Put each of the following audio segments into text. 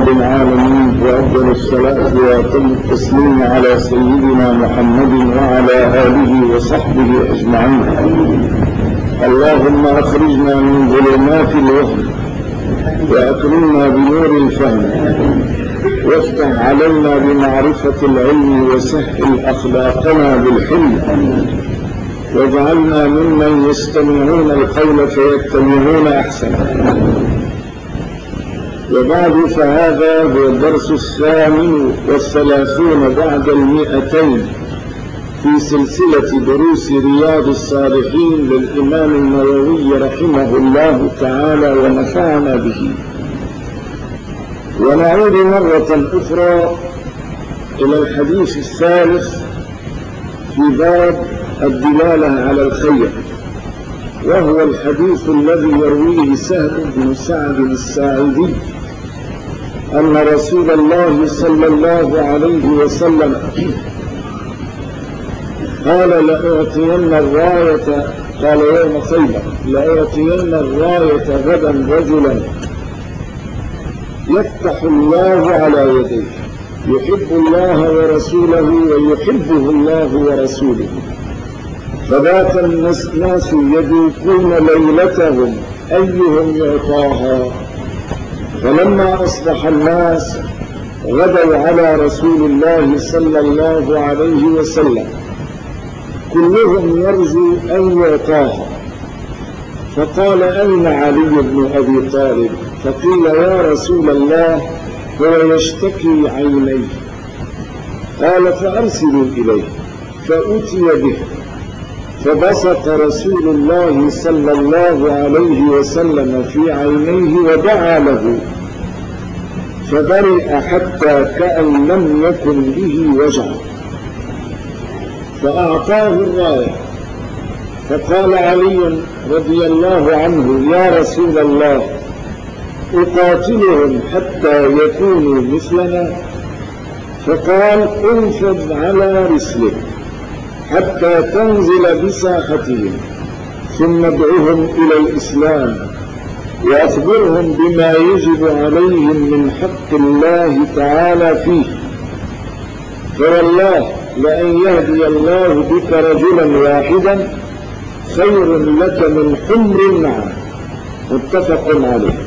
رب العالمين، وأفضل الصلاة وأتم التسليم على سيدنا محمد وعلى آله وصحبه أجمعين. اللهم أخرجنا من ظلمات الوهم وأكرمنا بنور الفهم، وافتح علينا بمعرفة العلم، وسهل أخلاقنا بالحلم، واجعلنا ممن يستمعون القول فيتبعون أحسنه. وبعد، فهذا هو الدرس 38 بعد 200 في سلسلة دروس رياض الصالحين للإمام النووي رحمه الله تعالى ونفعنا به. ونعود مرة أخرى إلى الحديث الثالث في باب الدلالة على الخير، وهو الحديث الذي يرويه سهل بن سعد الساعدي أن رسول الله صلى الله عليه وسلم قال: لأعطين الراية، قال يوم خيبر: لأعطين الراية غدا رجلا يفتح الله على يديه، يحب الله ورسوله ويحبه الله ورسوله. فبات الناس يدوكون ليلتهم أيهم يعطاها. فلما أصبح الناس غدوا على رسول الله صلى الله عليه وسلم كلهم يرجو أن يعطاها. فقال: أين علي بن أبي طالب؟ فقيل: يا رسول الله، هو يشتكي عينيه. قال: فأرسلوا إليه. فأتي به، فبصق رسول الله صلى الله عليه وسلم في عينيه ودعا له، فبرئ حتى كأن لم يكن به وجع. فأعطاه الراية. فقال علي رضي الله عنه: يا رسول الله، أقاتلهم حتى يكونوا مثلنا؟ فقال: انفض على رسلك حتى تنزل بساحتهم، ثم ادعهم إلى الإسلام، وأخبرهم بما يجب عليهم من حق الله تعالى فيه. فوالله لأن يهدي الله بك رجلا واحدا خير لك من حمر النعم. متفق عليه.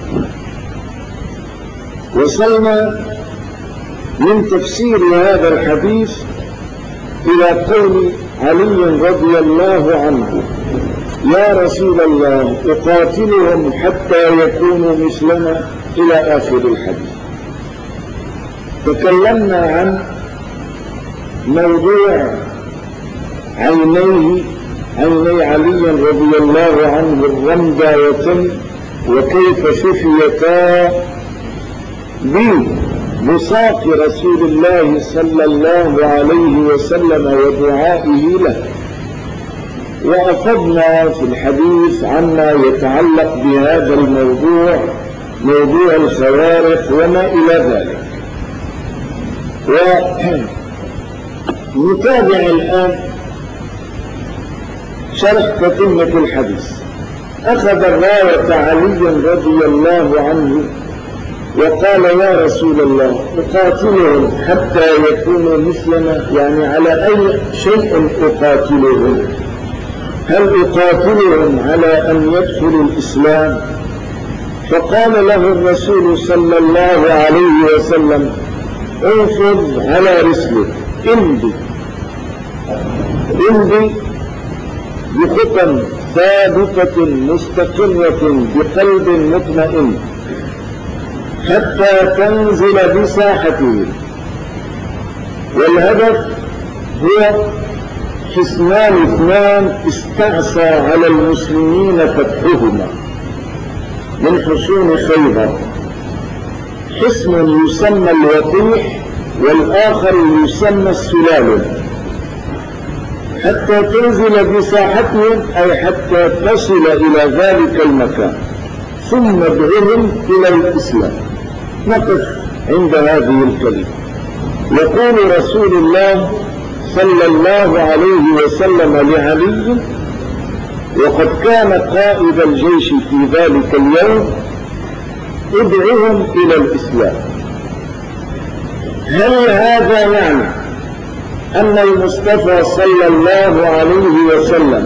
وصلنا من تفسير هذا الحديث إلى قول علي رضي الله عنه: يا رسول الله، أقاتلهم حتى يكونوا مثلنا، إلى آخر الحديث. تكلمنا عن موضوع عيني علي رضي الله عنه الرمدايتين، وكيف شفيتا ببصاق رسول الله صلى الله عليه وسلم ودعائه له. وأخذنا في الحديث عما يتعلق بهذا الموضوع، موضوع الخوارق وما إلى ذلك. ونتابع الآن شرح تتمة الحديث. أخذ الراية علي رضي الله عنه وقال: يا رسول الله، أقاتلهم حتى يكونوا مثلنا، يعني على أي شيء أقاتلهم؟ هل أقاتلهم على أن يدخلوا الإسلام؟ فقال له الرسول صلى الله عليه وسلم: انفض على رسلك، امضي بخطى ثابتة مستقرة بقلب مطمئن حتى تنزل بساحته. والهدف هو حصنان 2 استعصى على المسلمين فتحهما من حصون خيبر: حصن يسمى الوقيح، والآخر يسمى السلال، حتى تنزل بساحتهم، أي حتى تصل إلى ذلك المكان، ثم ادعهم إلى الإسلام. نقف عند هذه الكلمة. يقول رسول الله صلى الله عليه وسلم لعلي، وقد كان قائد الجيش في ذلك اليوم: ادعهم إلى الإسلام. هل هذا يعني أن المصطفى صلى الله عليه وسلم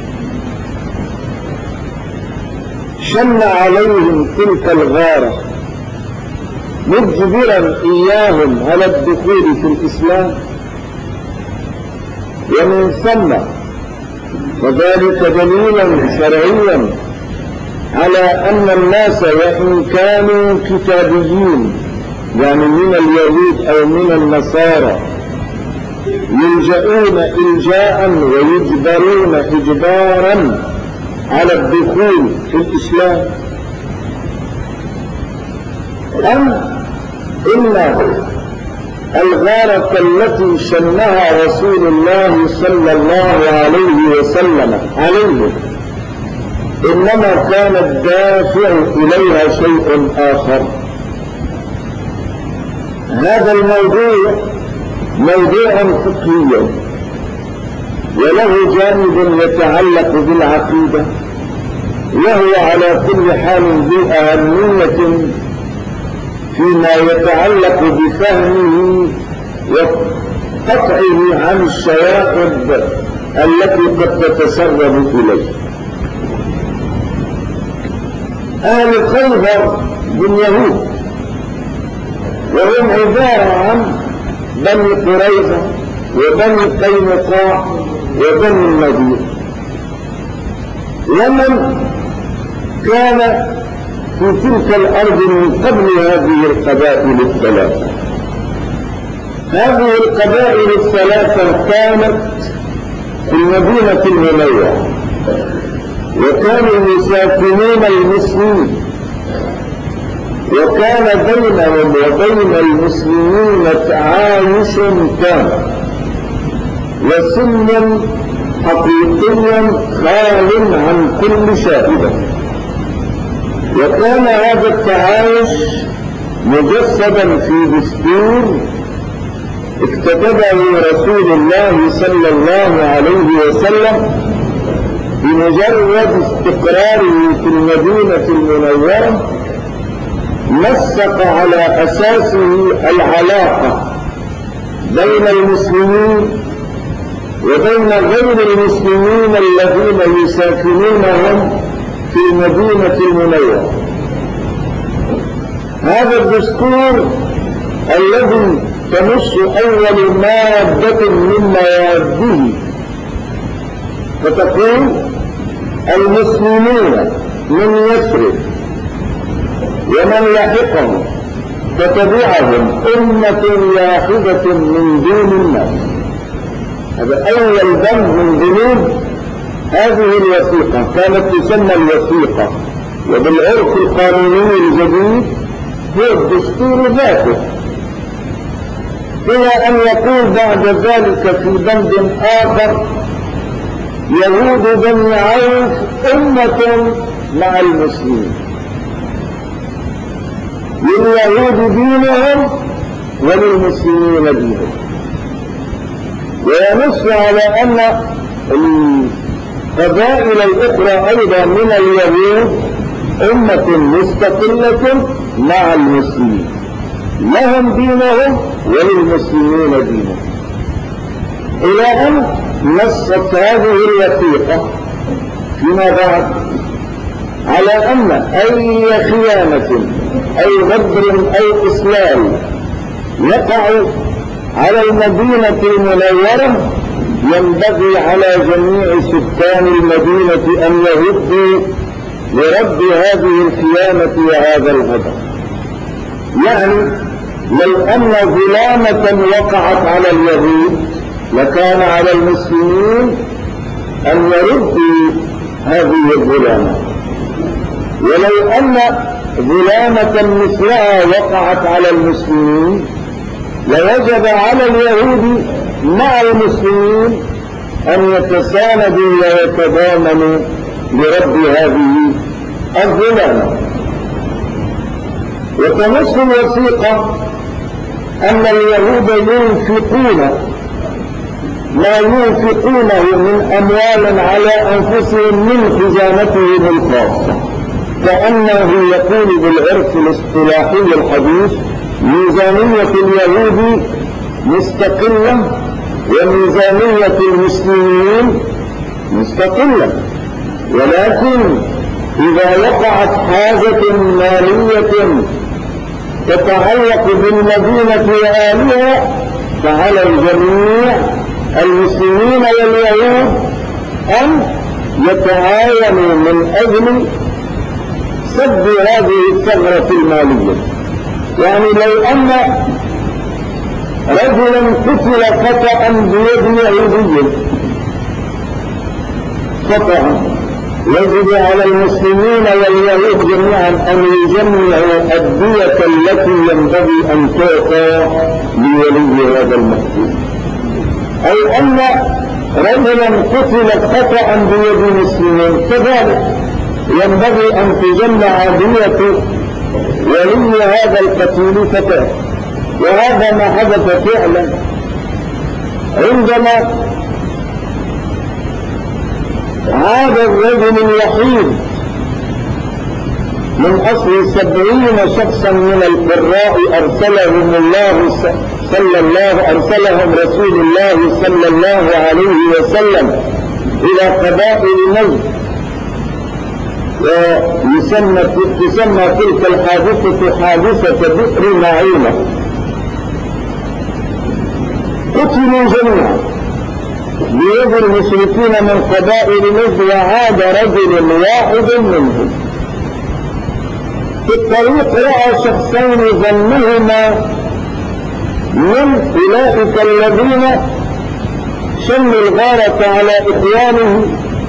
شن عليهم تلك الغارة مجبرا إياهم على الدخول في الإسلام؟ ومن ثم وذلك دليلا شرعيا على أن الناس وإن كانوا كتابيين يعني من اليهود أو من النصارى يلجؤون إلجاء ويجبرون إجبارا على الدخول في الإسلام، أم إن الغارة التي شنها رسول الله صلى الله عليه وسلم عليهم إنما كان الدافع إليها شيء آخر؟ هذا الموضوع موضوع فقهي وله جانب يتعلق بالعقيدة، وهو على كل حال ذو أهمية فيما يتعلق بفهمه وقطعه عن الشوائب التي قد تتسرب إليه. أهل خيبر من يهود، وهم عبارة عن بني قريظة وبني قينقاع وبني النضير، ومن كان في تلك الأرض من قبل هذه القبائل الثلاثة. هذه القبائل الثلاثة كانت في المدينة المنورة، وكانوا يساكنون المسلمين، وكان بينهم وبين المسلمين تعايش تام وسلم حقيقيا خال عن كل شائبة. وكان هذا التعايش مجسدا في دستور اكتتبه رسول الله صلى الله عليه وسلم بمجرد استقراره في المدينة المنورة، نسق على أساسه العلاقة بين المسلمين وبين غير المسلمين الذين يساكنونهم في المدينة المنورة. هذا الدستور الذي تمس أول مادة من مواده فتقول المسلمون من يثرب ومن يحقهم فتبعهم أمة واحدة من دون الناس. هذا أول بند من بنود هذه الوثيقة، كانت تسمى الوثيقة، وبالعرف القانوني الجديد هو الدستور ذاته، إلى أن يقول بعد ذلك في بند آخر يهود بني عوف أمة مع المسلمين، لليهود دينهم وللمسلمين دينهم. وينص على أن القبائل الأخرى أيضا من اليهود أمة مستقلة مع المسلمين، لهم دينهم وللمسلمين دينهم، إلى أن نصت هذه الوثيقة فيما بعد على أن أي خيانة أو غدر أو إسلام يقع على المدينة المنورة ينبغي على جميع سكان المدينة أن يهدوا لرد هذه الخيانة وهذا الغدر. يعني لو أن ظلامة وقعت على اليهود لكان على المسلمين أن يردوا هذه الظلامة، ولو أن ظلامة مثلها وقعت على المسلمين لوجب على اليهود مع المسلمين أن يتساندوا ويتضامنوا لرد هذه الظلامة. وتنص الوثيقة أن اليهود ينفقون ما ينفقونه من أموال على أنفسهم من خزانتهم الخاصة، كأنه يقول بالعرف الاصطلاحي الحديث ميزانية اليهود مستقلة وميزانية المسلمين مستقلة، ولكن إذا وقعت حاجة مالية تتعلق بالمدينة وأهلها فعلى الجميع المسلمين واليهود أن يتعاونوا من أجل سد هذه الثغرة المالية. يعني لو أن رجلا قتل خطأ بيد يهودي خطأ، يجب على المسلمين واليهود جميعا أن يجمعوا الدية التي ينبغي أن تعطى لولي هذا المقتول. أو أن رجلا قتل خطأ بيد مسلم كذلك ينبغي أن تجمع دية ولي هذا القتيل فتاة. وهذا ما حدث فعلا عندما عاد الرجل الوحيد من أصل 70 شخصا من القراء أرسلهم رسول الله صلى الله عليه وسلم إلى قبائل نجد، وتسمى تلك الحادثة حادثة بئر معونة. قتلوا جميعا بيد المشركين من قبائل نجد، وعاد رجل واحد منهم. في الطريق رأى شخصين ظنهما من أولئك الذين شنوا الغارة على إخوانه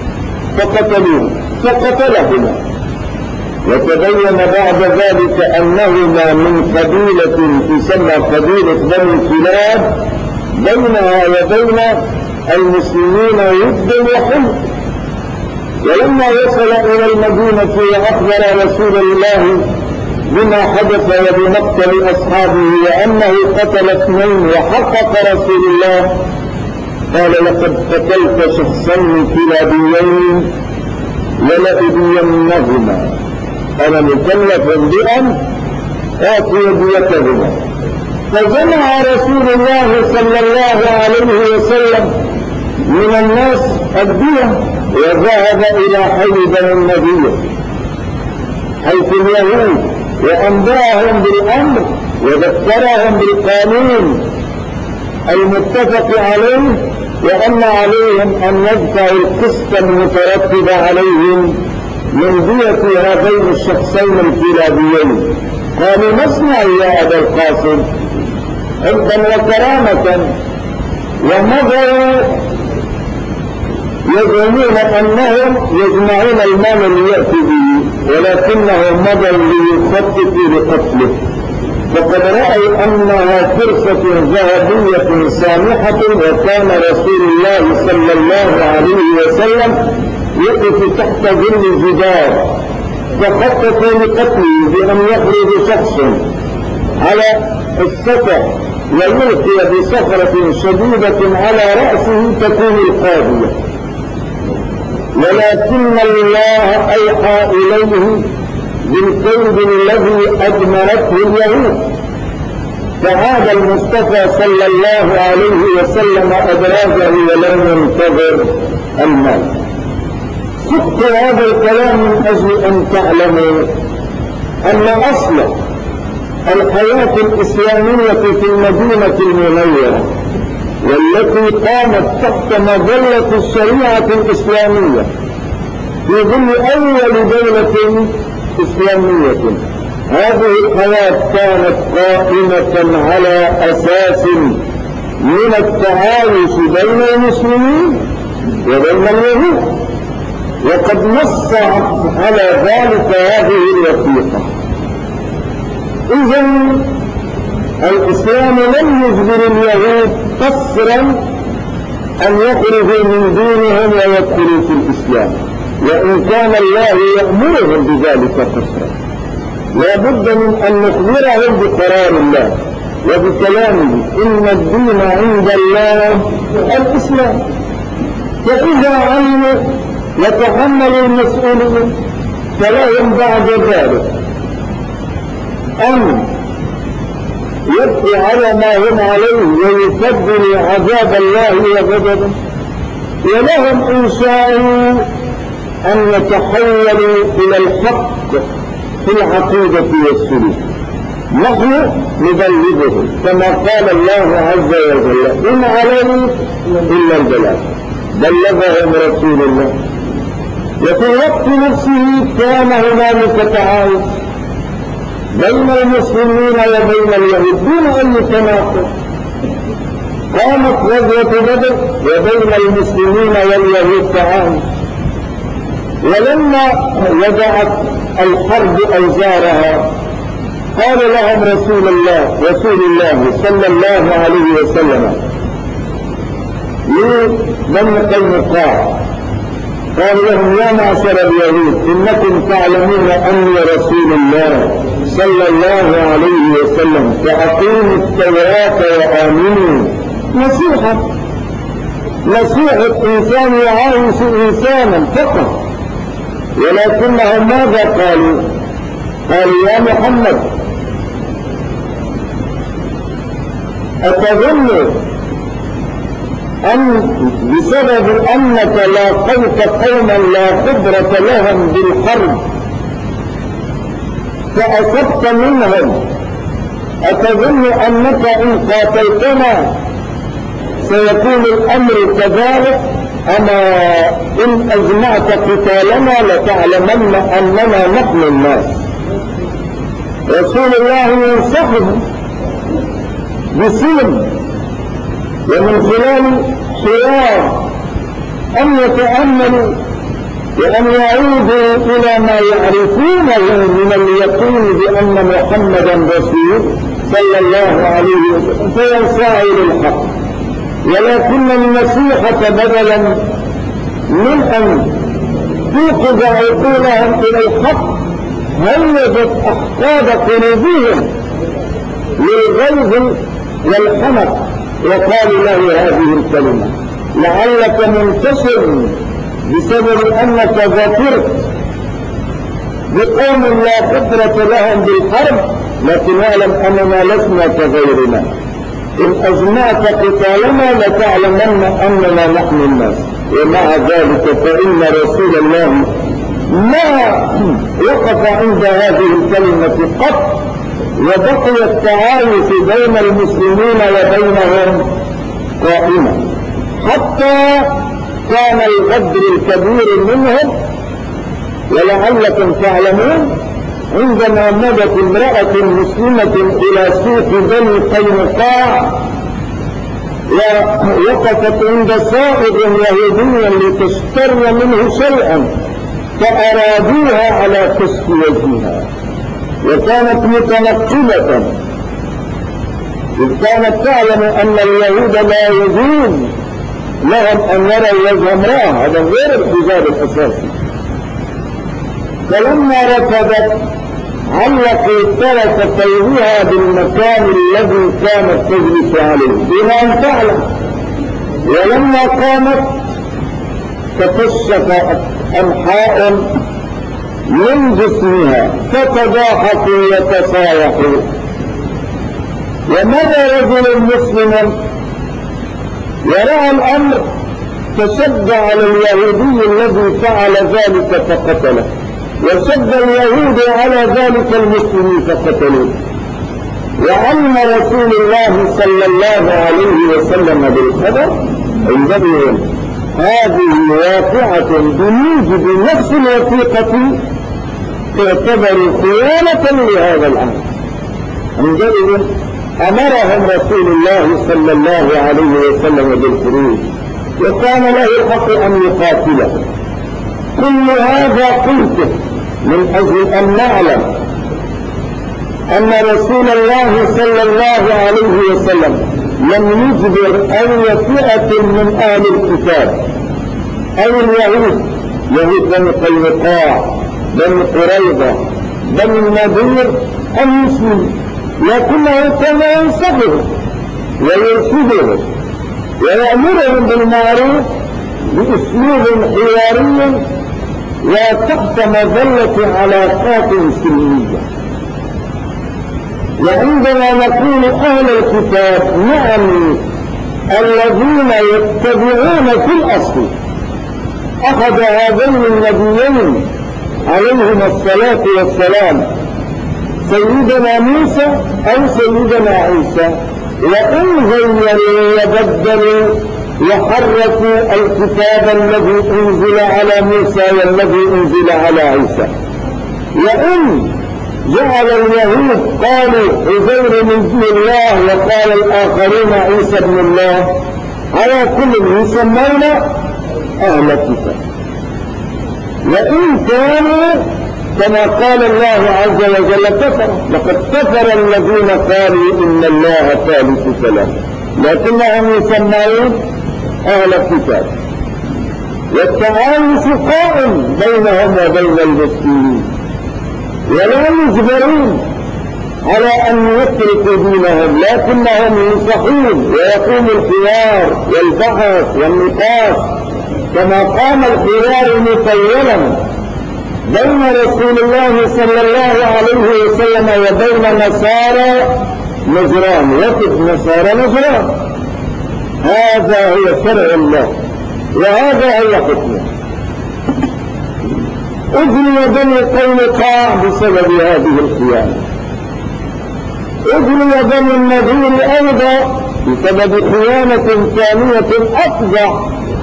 فقتلهما، وتبين بعد ذلك أنهما من قبيلة تسمى قبيلة بني كلاب، بينها وبين المسلمين ود وحب. ولما وصل إلى المدينة وأخبر رسول الله بما حدث وبمقتل أصحابه وأنه قتل 2 وحقق رسول الله، قال: لقد قتلت شخصين كلابيين ولأبينهما، أنا مكلف بأن آتي ديتهما. فجمع رسول الله صلى الله عليه وسلم من الناس الدية وذهب إلى حي بني النبي حيث اليهود، وأنبأهم بالأمر وذكرهم بالقانون المتفق عليه، وأن عليهم أن يدفعوا القسط المترتب عليهم من دية هذين الشخصين الكلابيين. قالوا: نسمع يا أبا القاسم، عبدا وكرامة. ومضوا يزعمون أنهم يجمعون المال ليأتي به، ولكنهم مضوا ليخططوا لقتله، فقد رأوا أنها فرصة ذهبية سامحة. وكان رسول الله صلى الله عليه وسلم يقف تحت ظل الجدار، فخططوا لقتله بأن يخرج شخص على السطح ويلقي بصخرة شديدة على رأسه تكون القاضية، ولكن الله أيحى إليه بالكيد الذي أدمرته اليهود، فعاد المصطفى صلى الله عليه وسلم أدراجه ولم ينتظر المال. سقط هذا الكلام من أجل أن تعلموا أن أصل الحياة الإسلامية في المدينة المنورة، والتي قامت تحت مظلة الشريعة الإسلامية في ظل أول دولة إسلامية، هذه الحياة كانت قائمة على أساس من التعايش بين المسلمين وبين اليهود، وقد نص على ذلك هذه الوثيقة. إذن الإسلام لم يجبر اليهود قصرا أن يخرجوا من دينهم ويدخلوا في الإسلام، وإن كان الله يأمرهم بذلك قصرا. لا بد من أن نخبرهم بقرار الله وبكلامه: إن الدين عند الله الإسلام. فإذا علموا يتحملوا المسؤولين، فلهم بعد ذلك أن يبقي على ما هم عليه ويفضل عذاب الله وغضبه، ولهم إن شاءوا أن يتحولوا إلى الحق في العقيدة والسلوك. نحن نبلغهم كما قال الله عز وجل: إن علينا إلا البلاغ، بلغهم رسول الله. وفي الوقت نفسه كان هنالك تعايش بين المسلمين وبين اليهود دون أي تناقض. قامت غزوة بدر وبين المسلمين واليهود تعايش، ولما وضعت الحرب أوزارها قال لهم رسول الله صلى الله عليه وسلم لبني قينقاع، قال لهم: يا معشر اليهود، إنكم تعلمون أني رسول الله صلى الله عليه وسلم، فأقيموا التوراة وآمنوا. نصيحة إنسان يعايش إنسانا فقط، ولكنهم ماذا قالوا؟ قالوا: يا محمد، أتظن أن بسبب أنك لاقيت قوما لا خبرة لهم بالحرب فأصبت منهم، أتظن أنك إن قاتلتنا سيكون الأمر كذلك؟ أما إن أجمعت قتالنا لتعلمن أننا نحن الناس. رسول الله ينصحهم بسلم ومن خلال حوار أن يتأملوا وأن يعودوا إلى ما يعرفونه من اليقين بأن محمدا رسول صلى الله عليه وسلم، فينسعوا للحق. ولكن النصيحة بدلا من أن توقظ عقولهم إلى الحق هيجت أحقاد قلوبهم للغيظ والحمق، وقالوا له هذه الكلمة: لعلك منتصر بسبب أنك ظفرت بقوم لا خبرة لهم بالحرب، لكن اعلم أننا لسنا كغيرنا، إن أجمعت قتالنا لتعلمن أننا نحن الناس. ومع ذلك فإن رسول الله ما وقف عند هذه الكلمة قط، وبقي التعايش بين المسلمين وبينهم قائما، حتى كان الغدر الكبير منهم. ولعلكم تعلمون عندما مضت امرأة مسلمة إلى سوق بني قينقاع ووقفت عند سائق يهودي لتشتري منه شيئا، فأرادوها على كشف وجهها، وكانت متنقبة، إذ كانت تعلم أن اليهود لا يجوز لهم أن يروا وجه امرأة، هذا غير الحجاب الأساسي. فلما رفضت علقوا طرف ثوبها بالمكان الذي كانت تجلس عليه دون أن تعلم، ولما قامت تكشف أنحاء من جسمها فتضاحكوا وتصايحوا. ومضى رجل مسلم ورأى الأمر فشد على اليهودي الذي فعل ذلك فقتله، وشد اليهود على ذلك المسلم فقتلوه. وعلم رسول الله صلى الله عليه وسلم بالخبر عندهم هذه واقعة بموجب نفس الوثيقة تعتبر خيانة لهذا الأمر. عندهم أمرهم رسول الله صلى الله عليه وسلم بالخروج، وكان له الحق أن يقاتله. كل هذا قلته من أجل أن نعلم أن رسول الله صلى الله عليه وسلم لم يجبر أي فئة من أهل الكتاب أو اليهود، يهود بني قينقاع، بني قريظة، بني النضير، أن يسلموا، لكنه كان ينصحهم ويرشدهم ويأمرهم بالمعروف بأسلوب حواري وتحت مظلة علاقات سلمية. وعندما نقول أهل الكتاب نعم الذين يتبعون في الأصل أخذ هذين النبيين عليهما الصلاة والسلام سيدنا موسى أو سيدنا عيسى، وإن غيروا وبدلوا وحرفوا الكتاب الذي أنزل على موسى والذي أنزل على عيسى، وإن جعل اليهود قالوا عزير من ابن الله وقال الآخرون عيسى ابن الله، على كل يسمون أهل الكتاب. وإن كانوا كما قال الله عز وجل كفر، لقد كفر الذين قالوا إن الله ثالث ثلاثة، لكنهم يسمون أهل الكتاب. والتعايش قائم بينهم وبين المسلمين، ولا يجبرون على أن يتركوا دينهم، لكنهم ينصحون ويقوم الحوار والبحث والنقاش كما قام الحوار مطولا بين رسول الله صلى الله عليه وسلم وبين نصارى نجران، وفد نصارى نجران. هذا هو شرع الله وهذا هو حكمه. أجلي بني قينقاع بسبب هذه الخيانة، أجلي بني النذير أيضا بسبب خيانة ثانية أفظع.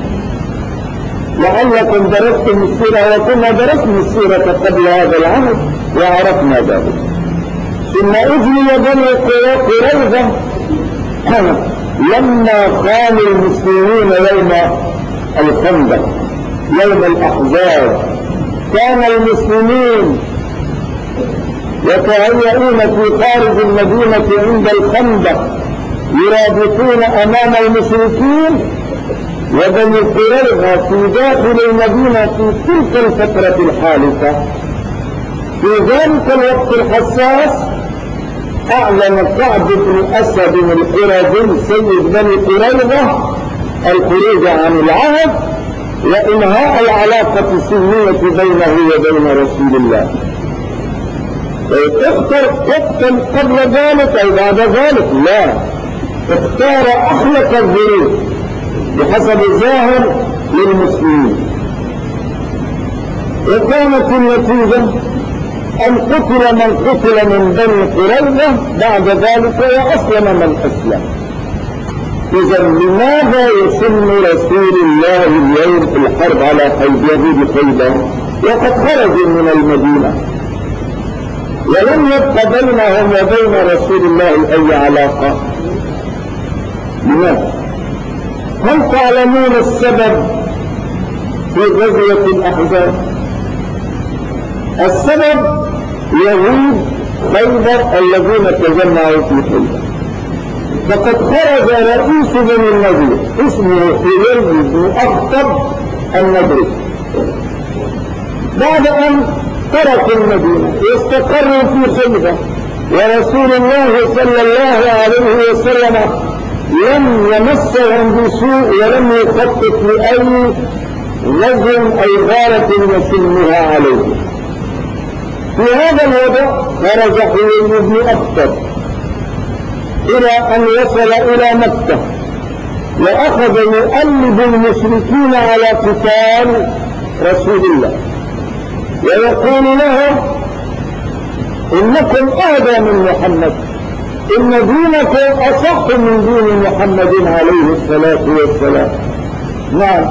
لعلكم درستم السيرة وكنا درسنا السيرة قبل هذا العهد وعرفنا ذلك. ثم أجلي بني قريظة لما خان المسلمين يوم الخندق يوم الأحزاب، كان المسلمين يتهيئون في خارج المدينة عند الخندق يرابطون أمام المشركين، وبني قريظة في داخل المدينة في تلك الفترة الحالفة. في ذلك الوقت الحساس أعلن كعب بن أسد القرظي سيد بني قريظة الخروج عن العهد وإنهاء العلاقة السلمية بينه وبين رسول الله. اختر قبل ذلك أو بعد ذلك؟ لا، اختار أخلق الظروف بحسب الظاهر للمسلمين، وكانت النتيجة أن قتل من قتل من بني قريظة بعد ذلك وأسلم من أسلم. إذا لماذا يسن رسول الله اليوم في الحرب على يهود خيبر وقد خرجوا من المدينة ولم يبق بينهم وبين رسول الله أي علاقة؟ لماذا؟ هل تعلمون السبب في غزوة الأحزاب؟ السبب يهود خيبر الذين تجمعوا في خيبر، فقد خرج رئيس بني النضير اسمه حيي بن أخطب النضري بعد أن تركوا المدينة واستقروا في خيبر، ورسول الله صلى الله عليه وسلم لم يمسهم بسوء ولم يخطط لأي غزو أي غارة يسلمها عليه. في هذا الوضع خرج حيي بن أخطب إلى أن وصل إلى مكة وأخذ يؤلب المشركين على قتال رسول الله ويقول لهم إنكم أهدى من محمد، إن دينكم أصح من دين محمد عليه الصلاة والسلام. نعم،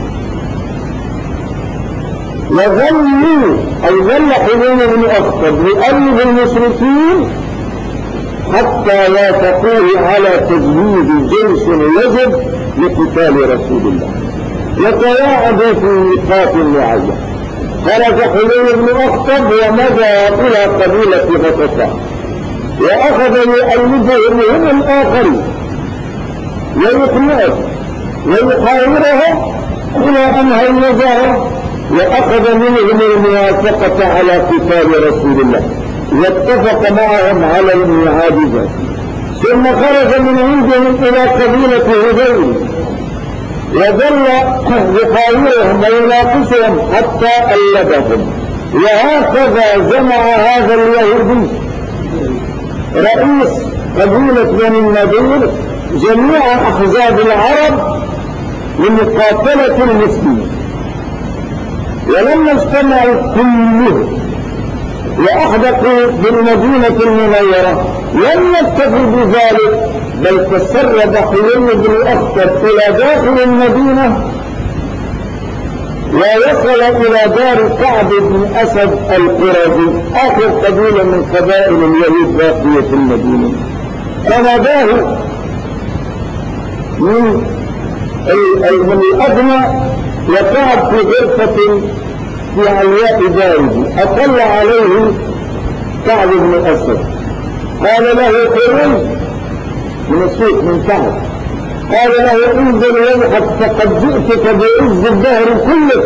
وظلوا أي ظل حيي بن أخطب يؤلب المشركين حتى وافقوه على تجهيز جيش يجب لقتال رسول الله، وتواعدوا في ميقات معين. خرج حيي بن أخطب ومضى إلى قبيلة غطفان وأخذ يؤيدهم هم الآخرين ويقنعهم ويحاورهم إلى أن هيجهم وأخذ منهم الموافقة على قتال رسول الله واتفق معهم على الميعاد. ثم خرج من عندهم إلى قبيلة هذيل وظل يحاورهم ويناقشهم حتى ألبهم، وهكذا جمع هذا اليهودي. وظل يحاورهم ويناقشهم حتى ألبهم، وهكذا جمع هذا اليهودي. وظل يحاورهم ويناقشهم حتى ألبهم، وهكذا جمع هذا اليهودي. وظل يحاورهم ويناقشهم حتى ألبهم، وهكذا جمع هذا اليهودي رئيس قبيلة بني النضير جميع أحزاب العرب لمقاتلة المسلمين، ولما اجتمعوا كلهم وأحدقوا بالمدينة المنورة لم يكتفوا بذلك، بل تسرب حيي بن أخطب إلى داخل المدينة ووصل إلى دار كعب بن أسد القرظي آخر قبيلة من قبائل اليهود باقية في المدينة، فناداه من الأدنى وكعب في غرفة في علياء داره، أطلع عليه كعب بن أسد قال له قريب من السوق من كعب، قال له انزل ويحك فقد جئتك بعز الدهر كله،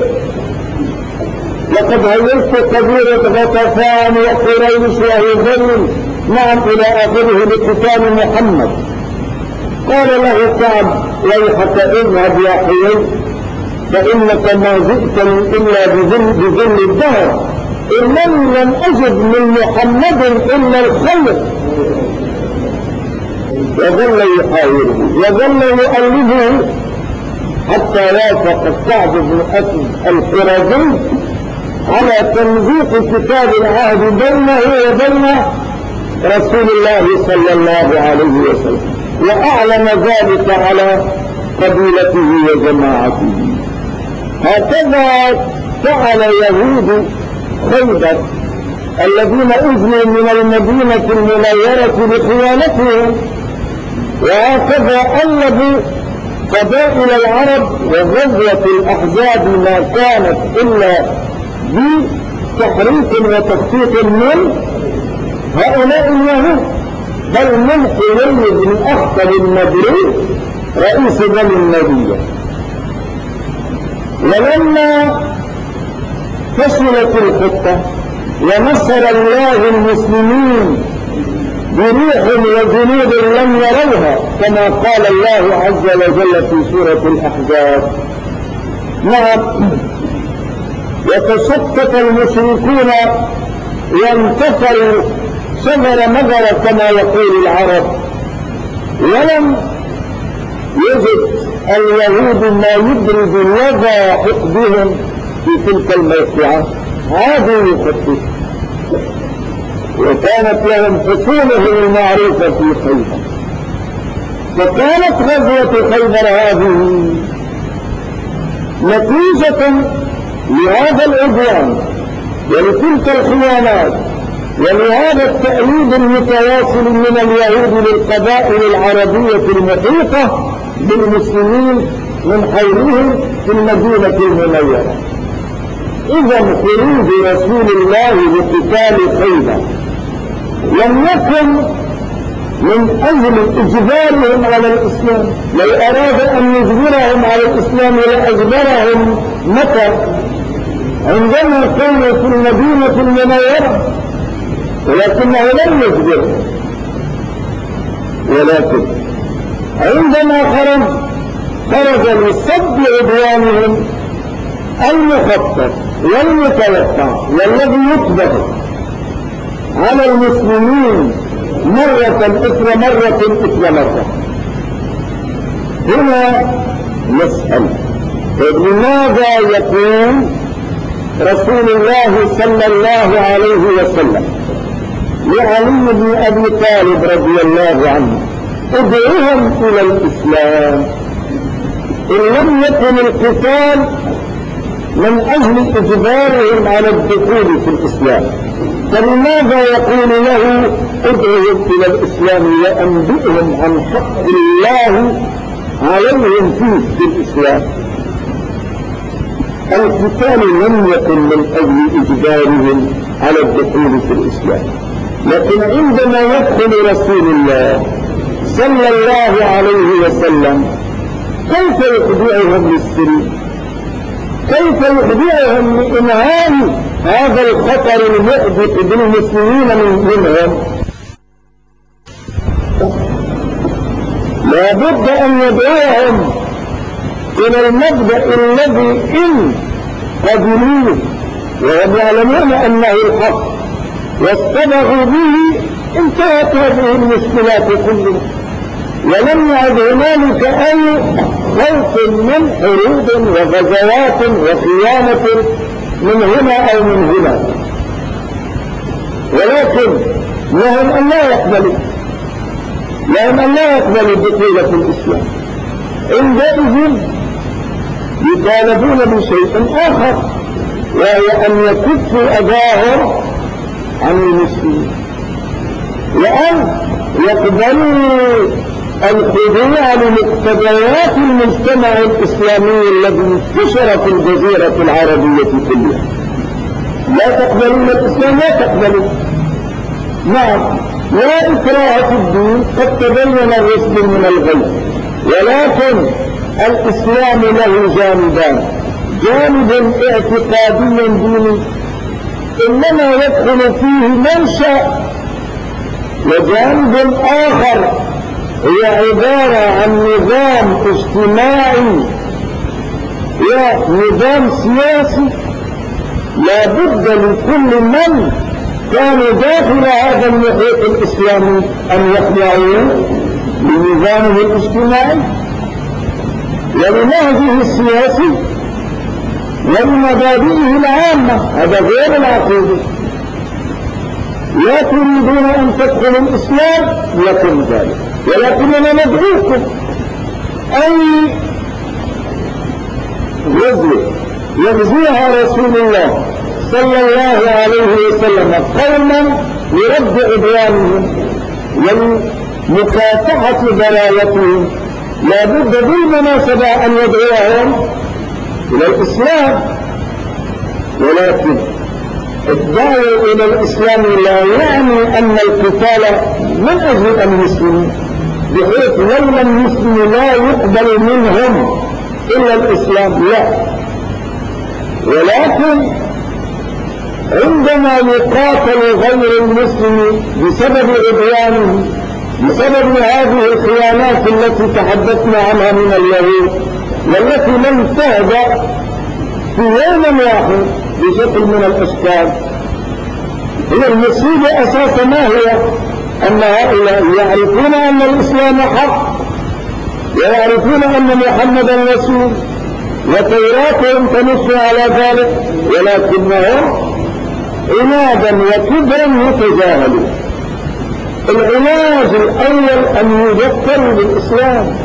لقد هيئت قبيلة غطفان وقريش وهزل معا إلى آخره لقتال محمد. قال له كعب ويحك اذهب يا حيي فإنك ما جئتني إلا بذل الدهر، إنني لم أجد من محمد إلا الخير. وظل يحاوره وظل يؤلفه حتى وافق كعب بن أسد القرظي على تنزيق كتاب العهد بينه وبين رسول الله صلى الله عليه وسلم، وأعلن ذلك على قبيلته وجماعته. هكذا فعل يهود خيبر الذين أذنوا من المدينة المنورة بخيانتهم، وهكذا قلبوا قبائل العرب. وغزوة الأحزاب ما كانت إلا بتحريك وتخطيط من هؤلاء اليهود، بل من حيي بن أخطب النضري رئيس بني النضير. ولما فشلت الخطة ونصر الله المسلمين بريح وجنود لم يروها كما قال الله عز وجل في سورة الأحزاب، نعم، وتشتت المشركون وانتصروا شجر مجر كما يقول العرب، ولم يجد اليهود ما يبرز لدى حقدهم في تلك الموقعة، عادوا يخططوا، وكانت لهم حصولهم المعروفة في خيبر. فكانت غزوة خيبر هذه نتيجة لهذا العدوان ولتلك الخيانات ولهذا التأييد المتواصل من اليهود للقبائل العربية المحيطة بالمسلمين من حولهم في المدينة المنورة. إذا خروج رسول الله لقتال خيبر لم يكن من أجل إجبارهم على الإسلام، لو أراد أن يجبرهم على الإسلام لأجبرهم متى؟ عندما كانوا في المدينة المنورة، ولكنه لم يجبرهم، ولكن عندما خرج لصد عدوانهم المخطط والمتوقع والذي يطبق على المسلمين مرة إثر مرة. هنا نسأل لماذا يقول رسول الله صلى الله عليه وسلم لعلي بن أبي طالب رضي الله عنه ادعوهم إلى الإسلام إن لم يكن القتال من أجل إجبارهم على الدخول في الإسلام؟ فلماذا يقول له ادعوهم إلى الإسلام وأنبئهم عن حق الله عليهم في الإسلام؟ القتال لم يكن من أجل إجبارهم على الدخول في الإسلام، لكن عندما يدخل رسول الله صلى الله عليه وسلم كيف يخدعهم للسلم؟ كيف يخدعهم لإنهاء هذا الخطر المحدث بالمسلمين منهم؟ لا بد أن يدعوهم إلى المبدأ الذي إن قبلوه وهم يعلمون أنه الحق واصطبغوا به انتهت هذه المشكلات كلها، ولم يعد هنالك أي خوف من حروب وغزوات وخيانة من هنا أو من هنا، ولكن لهم أن لا يقبلوا بطولة الإسلام. عندئذ يطالبون بشيء آخر، وهي أن يكفوا أذاهم عن المسلمين، وأن يقبلوا الخضوع لمقتضيات المجتمع الإسلامي الذي انتشر في الجزيرة العربية كلها. لا تقبلون الإسلام، لا تقبلون. نعم، لا إكراه في الدين، قد تبين الرشد من الغي، ولكن الإسلام له جانبان: جانب اعتقادي ديني إنما يدخل فيه من شاء، وجانب آخر هي عبارة عن نظام اجتماعي ونظام سياسي لا بد لكل من كان داخل هذا المحيط الإسلامي أن يخضعوا لنظامه الاجتماعي ولنهجه السياسي ولمبادئه العامة. هذا غير العقيدة. لا تريدون أن تدخلوا الإسلام لكم ذلك، ولكننا ندعوكم. أي غزوة يغزوها رسول الله صلى الله عليه وسلم قوما لرد عدوانهم ولمكافحة ضلالتهم، لا بد بالمناسبة أن يدعوهم إلى الإسلام، ولكن الدعوة إلى الإسلام لا يعني أن القتال من أجل المسلمين، بحيث لولا المسلم لا يقبل منهم إلا الإسلام، لا. ولكن عندما يقاتل غير المسلم بسبب عدوانه، بسبب هذه الخيانات التي تحدثنا عنها من اليهود والتي لم تهدأ في يوم واحد بشكل من الأشكال، هي المصيبة أساسا ما هي؟ أن هؤلاء يعرفون أن الإسلام حق، ويعرفون أن محمدا رسول، وتوراتهم تنص على ذلك، ولكنهم عنادا وكبرا يتجاهلون. العلاج الأول أن يذكروا بالإسلام.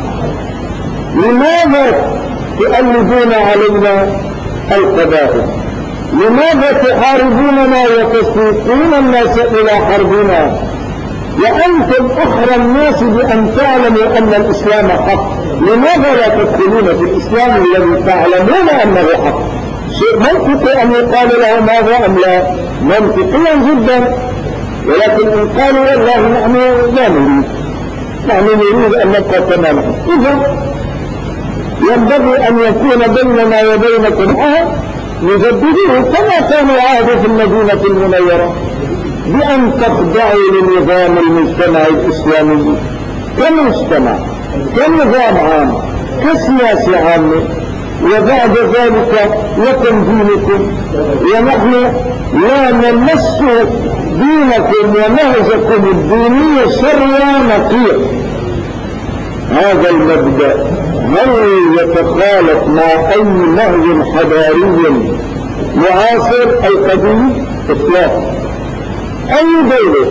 لماذا تؤلفون علينا القبائل؟ لماذا تحاربوننا وتسوقون الناس إلى حربنا وأنتم أحرى الناس بأن تعلموا أن الإسلام حق؟ لماذا لا تدخلون في الإسلام الذي تعلمون أنه حق؟ شيء منطقي أن يقال لهم هذا أم لا؟ منطقيا جدا. ولكن إن قالوا والله نحن لا نريد، نحن نريد أن نبقى تماما، إذا ينبغي أن يكون بيننا وبينكم عهد نجدده كما كان العهد في المدينة المنورة، بأن تخضعوا لنظام المجتمع الإسلامي كمجتمع، كنظام عام، كسياسة عامة، وبعد ذلك لكم دينكم، ونحن لا نمس دينكم ونهجكم الديني شرا نقيا. هذا المبدأ هل يتخالف مع أي نهج حضاري معاصر أو قديم؟ إطلاقا. أي دولة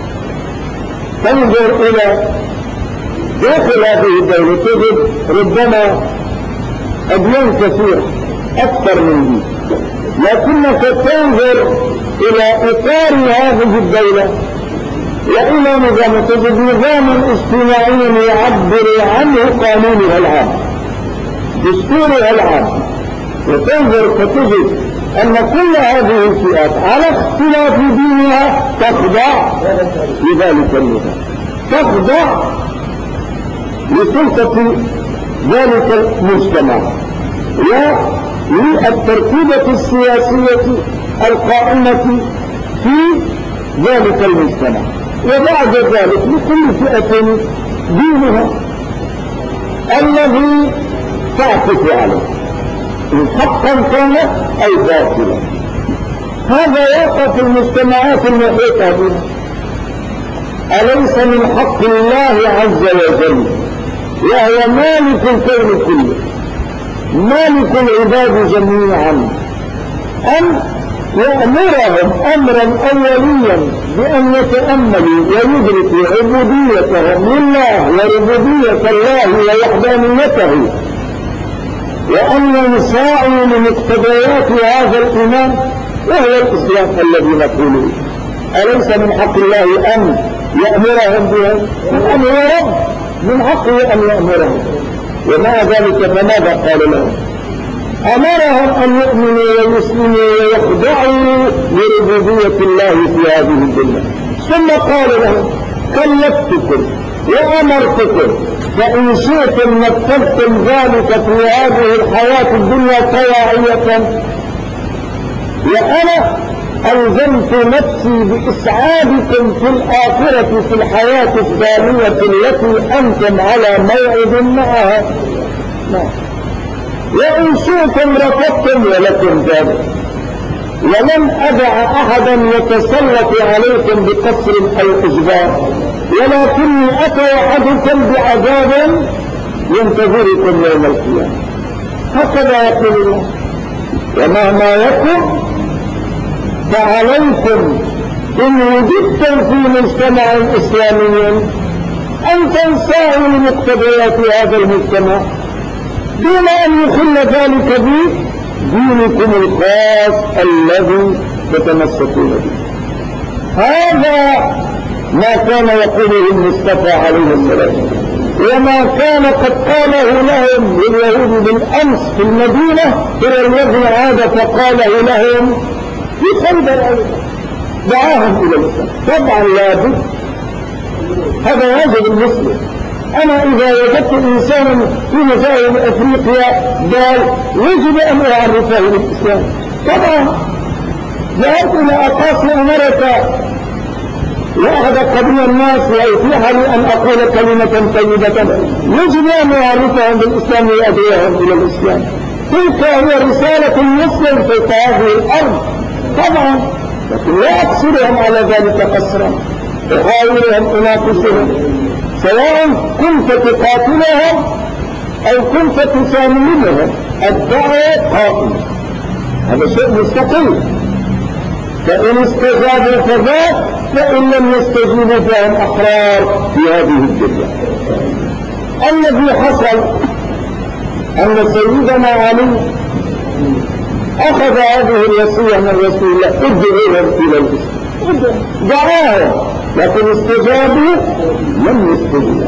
تنظر إلى داخل هذه الدولة تجد ربما أديان كثيرة أكثر من دي، لكنك تنظر إلى إطار هذه الدولة وإلى نظام، تجد نظاما اجتماعيا يعبر عنه قانونها العام، دستورها العام، وتنظر فتجد أن كل هذه الفئات على اختلاف دينها تخضع لذلك النظام، تخضع لسلطة ذلك المجتمع وللترتيبة السياسية القائمة في ذلك المجتمع. وبعد ذلك لكل فئة دينها الذي تعطف عليه، إن حقا كان أي باطلا. هذا يقع في المجتمعات المحيطة بنا. أليس من حق الله عز وجل وهو مالك الكون كله مالك العباد جميعا أن يأمرهم أمرا أوليا بأن يتأملوا ويدركوا عبوديتهم لله وربوبية الله ووحدانيته وأن يساعوا لمقتضيات هذا الإيمان وهو الإسلام الذي نقوله. أليس من حق الله أن يأمرهم بها؟ أن هو رب من حقه أن يأمرهم. ومع ذلك فماذا قال لهم؟ أمرهم أن يؤمنوا ويسلموا ويخضعوا لربوبية الله في هذه الدنيا. ثم قال لهم كلفتكم وأمرتكم فإن شئتم نفذتم ذلك في هذه الحياة الدنيا طواعية وأنا ألزمت نفسي بإسعادكم في الآخرة في الحياة الثانية التي أنتم على موعد معها. وإن شئتم رفضتم ولكم ذلك ولن أدع أحدا يتسلط عليكم بقصر أو إجبار ولكني أتوعدكم بعذاب ينتظركم يوم القيامة. هكذا يقول الله. ومهما يكن فعليكم إن وجدتم في مجتمع إسلامي أن تنساعوا لمقتضيات هذا المجتمع دون أن يخل ذلك بدينكم الخاص الذي تتمسكون به. هذا ما كان يقوله المصطفى عليه السلام وما كان قد قاله لهم لليهود بالأمس في المدينة ترى الذي عاد فقاله لهم في خيبر أيضا دعاهم إلى الإسلام. طبعا لابد هذا واجب المسلم. أنا إذا وجدت إنسانا في مجال أفريقيا قال يجب أن أعرفه بالإسلام. طبعا ذهبت إلى أقاصي أمريكا وأخذ قبل الناس ويتيح لي أن أقول كلمة طيبة يجب أن أعرفهم بالإسلام وأدعوهم إلى الإسلام. تلك هي رسالة المسلم في هذه الأرض. طبعا لكن لا أقصرهم على ذلك قصرا أحاولهم أناقشهم سواء كنت تقاتلهم أو كنت تساملهم. الدعوة قائمة هذا شيء مستقل. فإن استجابوا فذاك فإن لم يستجيبوا فهم أحرار في هذه الدنيا. الذي حصل أن سيدنا علي أخذ هذه الوصية من رسول الله ادعوهم إلى الإسلام دعاهم لكن استجابوا لم يستجيبوا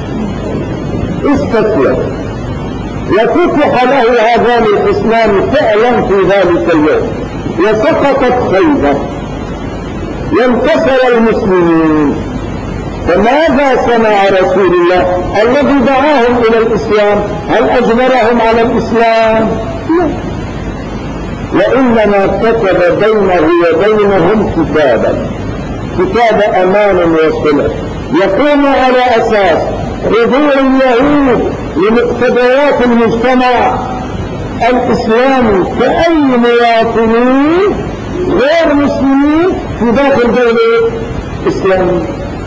استسلم وفتح له هذان الحصنان فعلا في ذلك اليوم وسقطت خيبر وانتصر المسلمين. فماذا صنع رسول الله الذي دعاهم إلى الإسلام؟ هل أجبرهم على الإسلام؟ لا. وإنما كتب بينه وبينهم كتاب أمان وصلة يقوم على أساس رجوع اليهود لمقتضيات المجتمع الإسلامي كأي مواطنين غير مسلمين في داخل دولة إسلامية.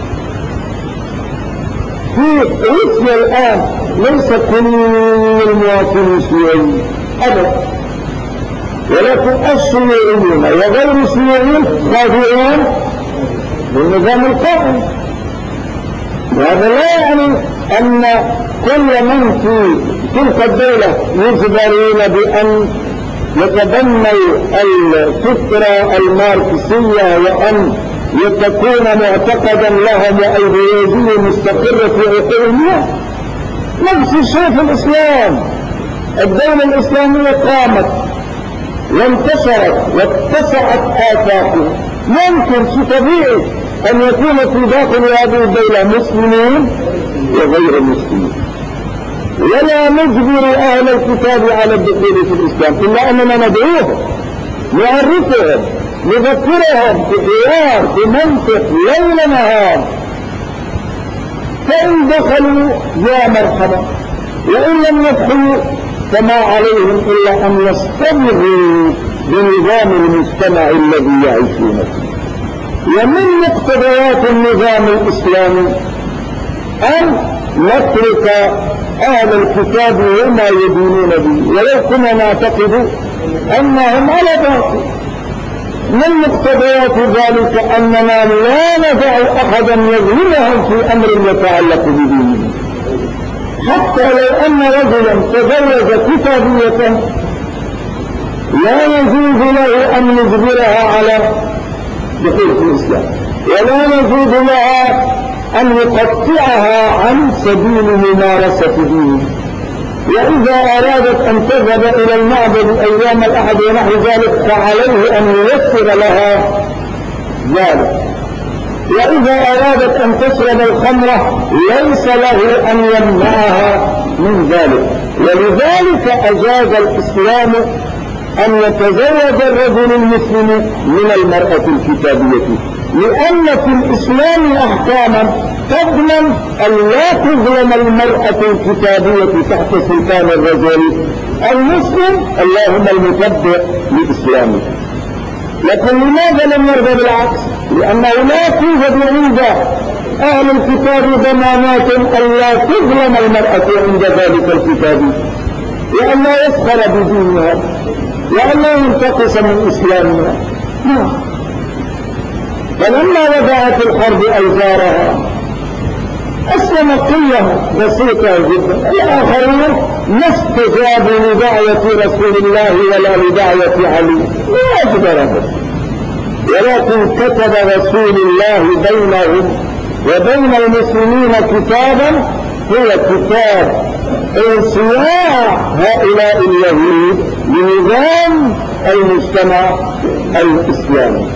في روسيا الآن ليس كل المواطنين شيوعيين أبدا ولكن الشيوعيين وغير الشيوعيين خاضعون للنظام القائم. وهذا لا يعني أن كل من في تلك الدولة يجبرون بأن يتبنوا الفكرة الماركسية وأن يتكون معتقدا لهم وأيديولوجية مستقرة في عقولهم. نفس الشيء في الإسلام. الدولة الإسلامية قامت وانتشرت واتسعت آفاقها. ممكن في طبيعي أن يكون في داخل هذه الدولة مسلمين وغير مسلمين ولا نجبر أهل الكتاب على الدخول في الإسلام إلا أننا ندعوهم نعرفهم نذكرهم بحوار بمنطق ليل نهار. فإن دخلوا يا مرحبا وإن لم يدخلوا فما عليهم إلا أن يستمروا بنظام المجتمع الذي يعيشون فيه. ومن مقتضيات النظام الإسلامي أن نترك أهل الكتاب وما يدينون به ولو كنا نعتقد أنهم على باطل. من مقتضيات ذلك أننا لا ندع أحدا يظلمهم في أمر يتعلق بدينه، حتى لو أن رجلا تزوج كتابية لا يجوز له أن يجبرها على دخول في الإسلام، ولا يجوز لها أن يقطعها عن سبيل ممارسة دينه. وإذا أرادت أن تذهب إلى المعبد أيام الأحد ونحو ذلك فعليه أن ييسر لها ذلك. وإذا أرادت أن تشرب الخمر ليس له أن يمنعها من ذلك. ولذلك أجاز الإسلام أن يتزوج الرجل المسلم من المرأة الكتابية، لأن في الإسلام أحكاما تضمن أن لا تظلم المرأة الكتابية تحت سلطان الرجل المسلم اللهم المتبع لإسلامه. لكن لماذا لم يرضى بالعكس؟ لأنه لا توجد عند أهل الكتاب ضمانات أن لا تظلم المرأة عند ذلك الكتاب، وأن لا يسخر بدينها، وأن لا ينتقص من إسلامها. فلما وضعت الحرب أوزارها أسلم قلة بسيطة جدا، الآخرين ما استجابوا لدعوة رسول الله ولا لدعوة علي، لا أجبرهم، ولكن كتب رسول الله بينهم وبين المسلمين كتابا هو كتاب انصياع هؤلاء اليهود لنظام المجتمع الإسلامي.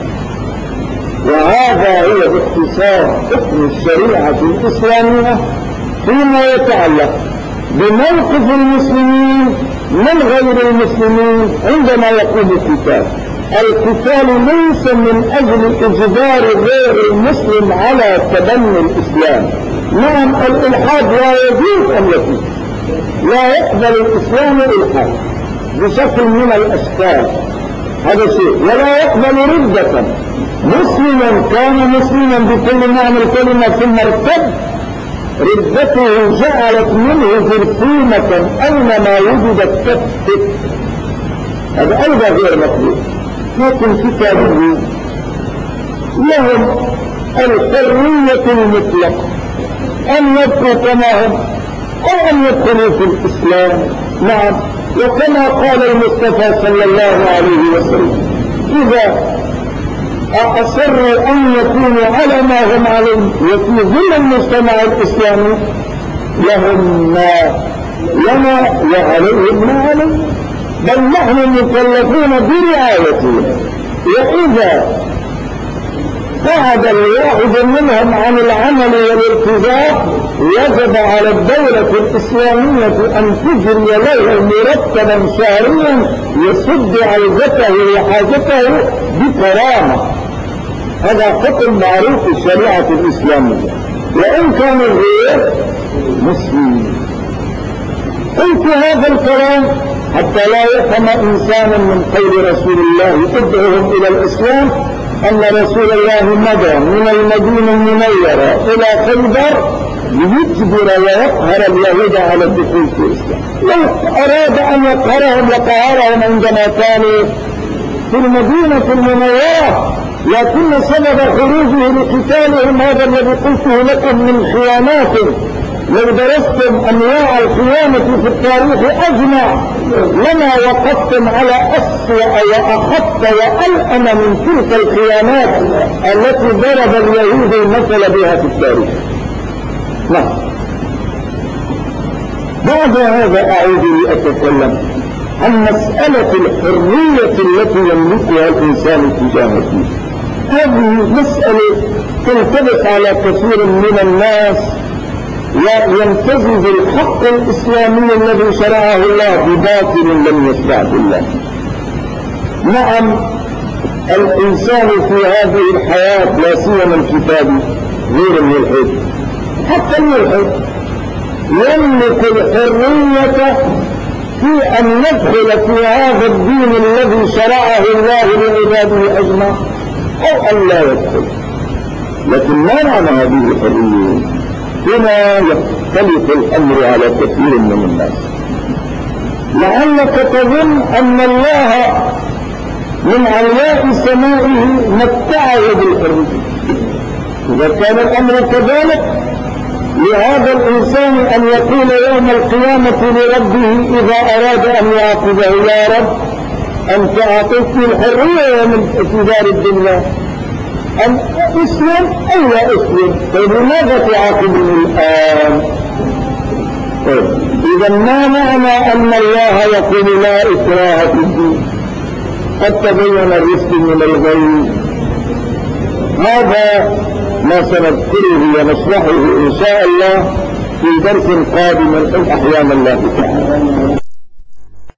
وهذا هو باختصار حكم الشريعة الإسلامية فيما يتعلق بموقف المسلمين من غير المسلمين عندما يقوم القتال. القتال ليس من أجل إجبار غير المسلم على تبني الإسلام. نعم الإلحاد لا يجوز أن يكون، لا يقبل الإسلام الإلحاد بشكل من الأشكال، هذا شيء، ولا يقبل ردة. مسلما كان مسلما بكل معنى الكلمة ثم ارتد، ردته جعلت منه جرثومة أينما وجدت تفتت، هذا أيضا غير مقبول. لكن كتابه لهم الحرية المطلقة أن يبقوا كما هم أو أن يدخلوا في الإسلام. نعم، وكما قال المصطفى صلى الله عليه وسلم إذا أصروا أن يكونوا على ما هم عليه وفي ظل المجتمع الإسلامي لهم ما لنا وعليهم ما عليهم، بل نحن مكلفون برعايتهم. وإذا بعد الواحد منهم عن العمل والالتزام وجب على الدولة الإسلامية أن تجري له مرتبا شهريا يسد عوزته وحاجته بكرامة. هذا حكم معروف في الشريعة الإسلامية وإن كان غير مسلم. قلت هذا الكلام حتى لا يفهم إنسان من قول رسول الله ادعوهم إلى الإسلام أن رسول الله مضى من المدينة المنورة إلى خيبر ليجبر ويقهر اليهود على الدخول في الإسلام. لو أراد أن يقهرهم لقهرهم عندما كانوا في المدينة المنورة، لكن سبب خروجه لقتالهم هذا الذي قلته لكم من خيانات. لو درستم أنواع الخيانة في التاريخ أجمع لما وقفتم على أسوأ وأخف وألأم من تلك الخيانات التي ضرب اليهود المثل بها في التاريخ. نعم. بعد هذا أعود لأتكلم عن مسألة الحرية التي يملكها الإنسان تجاه الدين. هذه مسألة تلتبس على كثير من الناس ويمتزج الحق الإسلامي الذي شرعه الله بباطل لم يشرع بالله. نعم الإنسان في هذه الحياة لا سيما الكتابي غير الملحد، حتى الملحد يملك الحرية في أن ندخل في هذا الدين الذي شرعه الله لعباده أجمع أو أن لا يدخل. لكن ما معنى هذه الحرية؟ هنا يختلف الأمر على كثير من الناس. لعلك تظن أن الله من علياء سمائه متعه بالحرية. إذا كان الأمر كذلك لهذا الإنسان أن يقول يوم القيامة لربه إذا أراد أن يعاقبه: يا رب أنت أعطيتني الحرية من دار الدنيا، أن أسلم أو لا أسلم، طيب لماذا تعاقبني الآن؟ طيب إذا ما معنى أن الله يقول لا إكراه في الدين؟ قد تبين الرشد من الغي. هذا ما سنذكره ونشرحه إن شاء الله في درس قادم إن أحيانا الله تعالى.